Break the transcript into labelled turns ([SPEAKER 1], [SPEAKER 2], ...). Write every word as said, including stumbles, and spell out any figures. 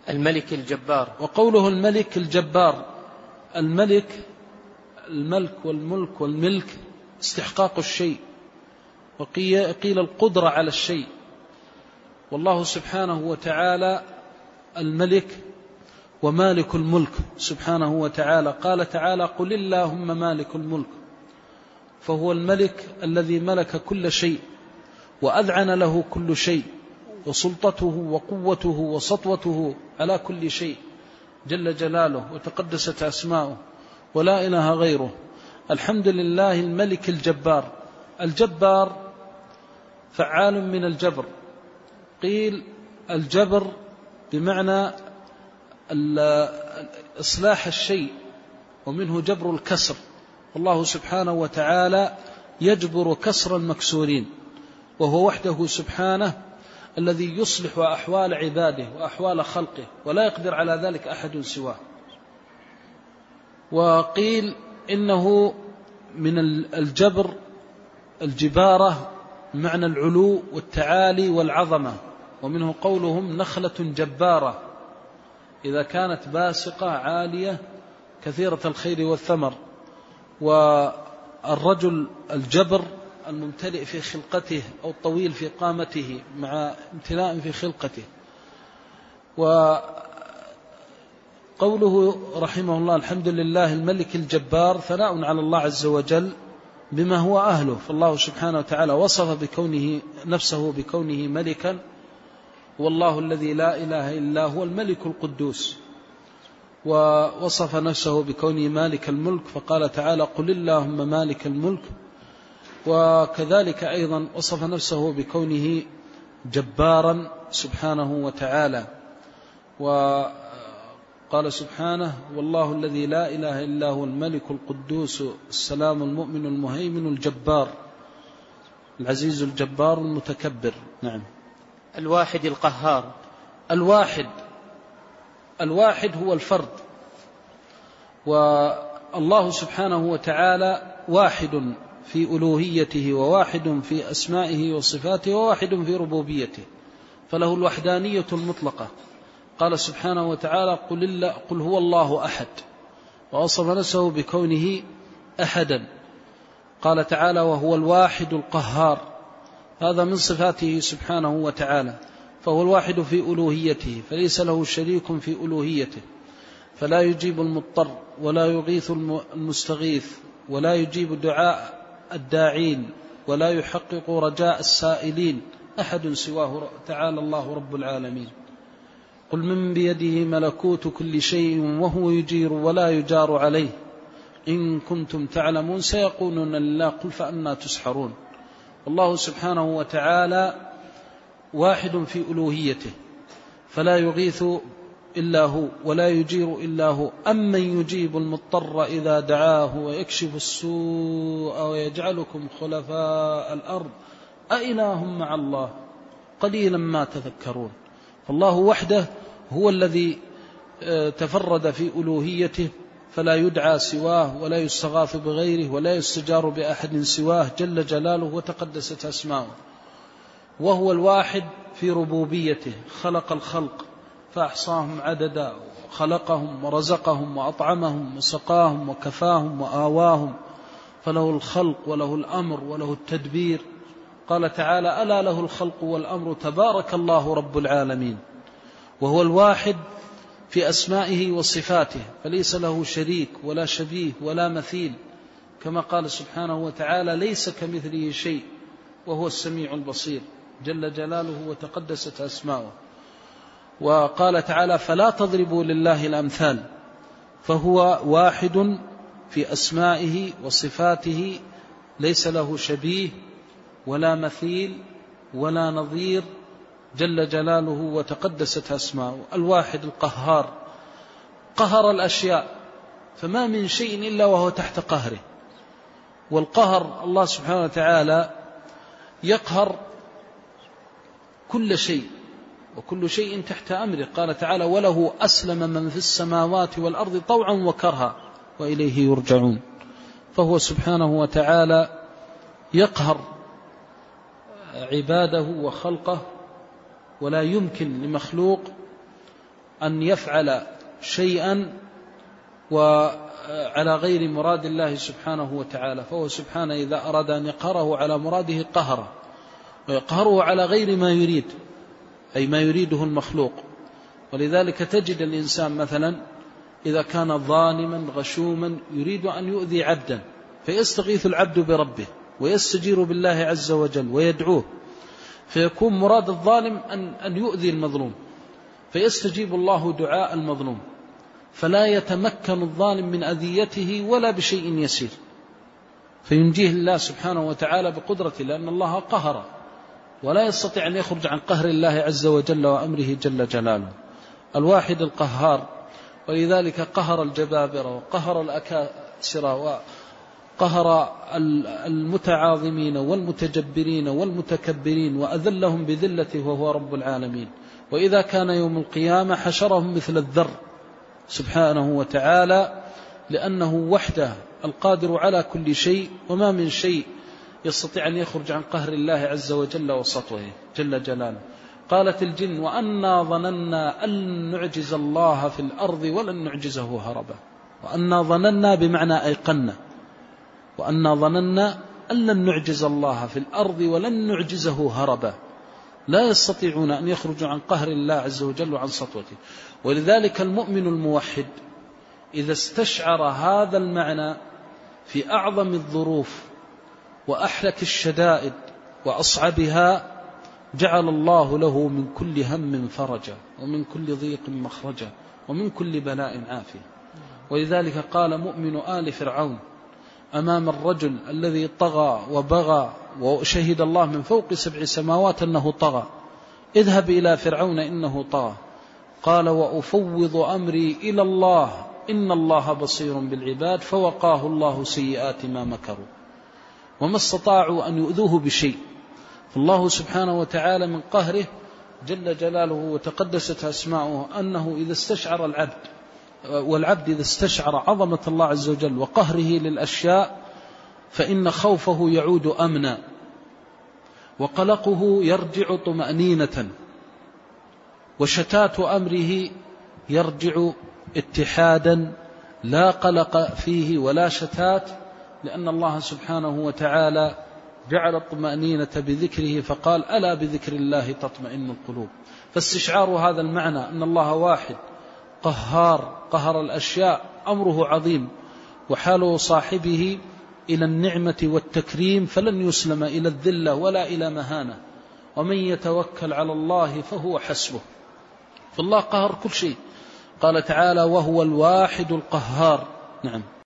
[SPEAKER 1] الملك الجبار.
[SPEAKER 2] وقوله الملك الجبار، الملك الملك والملك والملك استحقاق الشيء، وقيل القدرة على الشيء، والله سبحانه وتعالى الملك ومالك الملك سبحانه وتعالى. قال تعالى: قل اللهم مالك الملك، فهو الملك الذي ملك كل شيء وأذعن له كل شيء، وسلطته وقوته وسطوته على كل شيء جل جلاله وتقدست أسماؤه ولا إله غيره. الحمد لله الملك الجبار. الجبار فعال من الجبر، قيل الجبر بمعنى إصلاح الشيء، ومنه جبر الكسر، والله سبحانه وتعالى يجبر كسر المكسورين، وهو وحده سبحانه الذي يصلح أحوال عباده وأحوال خلقه، ولا يقدر على ذلك أحد سواه. وقيل إنه من الجبر الجبارة معنى العلو والتعالي والعظمة، ومنه قولهم نخلة جبارة إذا كانت باسقة عالية كثيرة الخير والثمر. والرجل الجبر الممتلئ في خلقته أو الطويل في قامته مع امتلاء في خلقته. وقوله رحمه الله الحمد لله الملك الجبار ثناء على الله عز وجل بما هو أهله، فالله سبحانه وتعالى وصف بكونه نفسه بكونه ملكا، والله الذي لا إله إلا هو الملك القدوس، ووصف نفسه بكونه مالك الملك فقال تعالى: قل اللهم مالك الملك. وكذلك أيضا وصف نفسه بكونه جبارا سبحانه وتعالى، وقال سبحانه: والله الذي لا إله إلا هو الملك القدوس السلام المؤمن المهيمن الجبار العزيز الجبار المتكبر. نعم.
[SPEAKER 1] الواحد القهار.
[SPEAKER 2] الواحد الواحد هو الفرد، والله سبحانه وتعالى واحد في ألوهيته، وواحد في أسمائه وصفاته، وواحد في ربوبيته، فله الوحدانية المطلقة. قال سبحانه وتعالى: قل, الله قل هو الله أحد، ووصف نفسه بكونه أحدا. قال تعالى: وهو الواحد القهار، هذا من صفاته سبحانه وتعالى، فهو الواحد في ألوهيته فليس له شريك في ألوهيته، فلا يجيب المضطر ولا يغيث المستغيث ولا يجيب دعاء الداعين ولا يحقق رجاء السائلين أحد سواه تعالى الله رب العالمين. قل من بيده ملكوت كل شيء وهو يجير ولا يجار عليه إن كنتم تعلمون سيقولون لله قل فأنا تسحرون. الله سبحانه وتعالى واحد في ألوهيته فلا يغيث إلا هو ولا يجير إلا هو. أمن يجيب المضطر إذا دعاه ويكشف السوء ويجعلكم خلفاء الأرض أإله مع الله قليلا ما تذكرون. فالله وحده هو الذي تفرد في ألوهيته فلا يدعى سواه ولا يستغاث بغيره ولا يستجار بأحد سواه جل جلاله وتقدست أسماؤه. وهو الواحد في ربوبيته، خلق الخلق فأحصاهم عددا، خلقهم ورزقهم وأطعمهم وسقاهم وكفاهم وآواهم، فله الخلق وله الأمر وله التدبير. قال تعالى: ألا له الخلق والأمر تبارك الله رب العالمين. وهو الواحد في أسمائه وصفاته فليس له شريك ولا شبيه ولا مثيل، كما قال سبحانه وتعالى: ليس كمثله شيء وهو السميع البصير جل جلاله وتقدست أسماؤه. وقال تعالى: فلا تضربوا لله الأمثال، فهو واحد في أسمائه وصفاته ليس له شبيه ولا مثيل ولا نظير جل جلاله وتقدست أسماؤه. الواحد القهار، قهر الأشياء فما من شيء إلا وهو تحت قهره. والقهر الله سبحانه وتعالى يقهر كل شيء وكل شيء تحت أمره. قال تعالى: وله أسلم من في السماوات والأرض طوعا وكرها وإليه يرجعون. فهو سبحانه وتعالى يقهر عباده وخلقه، ولا يمكن لمخلوق أن يفعل شيئا وعلى غير مراد الله سبحانه وتعالى، فهو سبحانه إذا أراد أن يقهره على مراده قهره، ويقهره على غير ما يريد، أي ما يريده المخلوق. ولذلك تجد الإنسان مثلا إذا كان ظالما غشوما يريد أن يؤذي عبدا، فيستغيث العبد بربه ويستجير بالله عز وجل ويدعوه، فيكون مراد الظالم أن, أن يؤذي المظلوم، فيستجيب الله دعاء المظلوم، فلا يتمكن الظالم من أذيته ولا بشيء يسير، فينجيه الله سبحانه وتعالى بقدرته، لأن الله قهر ولا يستطيع أن يخرج عن قهر الله عز وجل وأمره جل جلاله. الواحد القهار، ولذلك قهر الجبابرة وقهر الأكاسرة وقهر المتعاظمين والمتجبرين والمتكبرين وأذلهم بذلته وهو رب العالمين. وإذا كان يوم القيامة حشرهم مثل الذر سبحانه وتعالى، لأنه وحده القادر على كل شيء، وما من شيء يستطيع أن يخرج عن قهر الله عز وجل وسطوه جل جلاله. قالت الجن وأنا ظننا أن نعجز الله في الأرض ولن نعجزه هربا. وأنا ظننا بمعنى أيقنا، وأنا ظننا أن لن نعجز الله في الأرض ولن نعجزه هربا، لا يستطيعون أن يخرجوا عن قهر الله عز وجل وعن سطوته. ولذلك المؤمن الموحد إذا استشعر هذا المعنى في أعظم الظروف وأحلك الشدائد وأصعبها، جعل الله له من كل هم فرجا ومن كل ضيق مخرجا ومن كل بلاء عافية. ولذلك قال مؤمن آل فرعون أمام الرجل الذي طغى وبغى وشهد الله من فوق سبع سماوات أنه طغى: اذهب إلى فرعون إنه طغى. قال وأفوض أمري إلى الله إن الله بصير بالعباد، فوقاه الله سيئات ما مكروا، وما استطاعوا أن يؤذوه بشيء. فالله سبحانه وتعالى من قهره جل جلاله وتقدست أسماؤه أنه إذا استشعر العبد والعبد إذا استشعر عظمة الله عز وجل وقهره للأشياء فإن خوفه يعود أمنا، وقلقه يرجع طمأنينة، وشتات أمره يرجع اتحادا، لا قلق فيه ولا شتات، لأن الله سبحانه وتعالى جعل الطمأنينة بذكره، فقال ألا بذكر الله تطمئن القلوب. فاستشعار هذا المعنى أن الله واحد قهار قهر الأشياء أمره عظيم، وحاله صاحبه إلى النعمة والتكريم فلن يسلم إلى الذلة ولا إلى مهانة، ومن يتوكل على الله فهو حسبه. فالله قهر كل شيء. قال تعالى وهو الواحد القهار. نعم.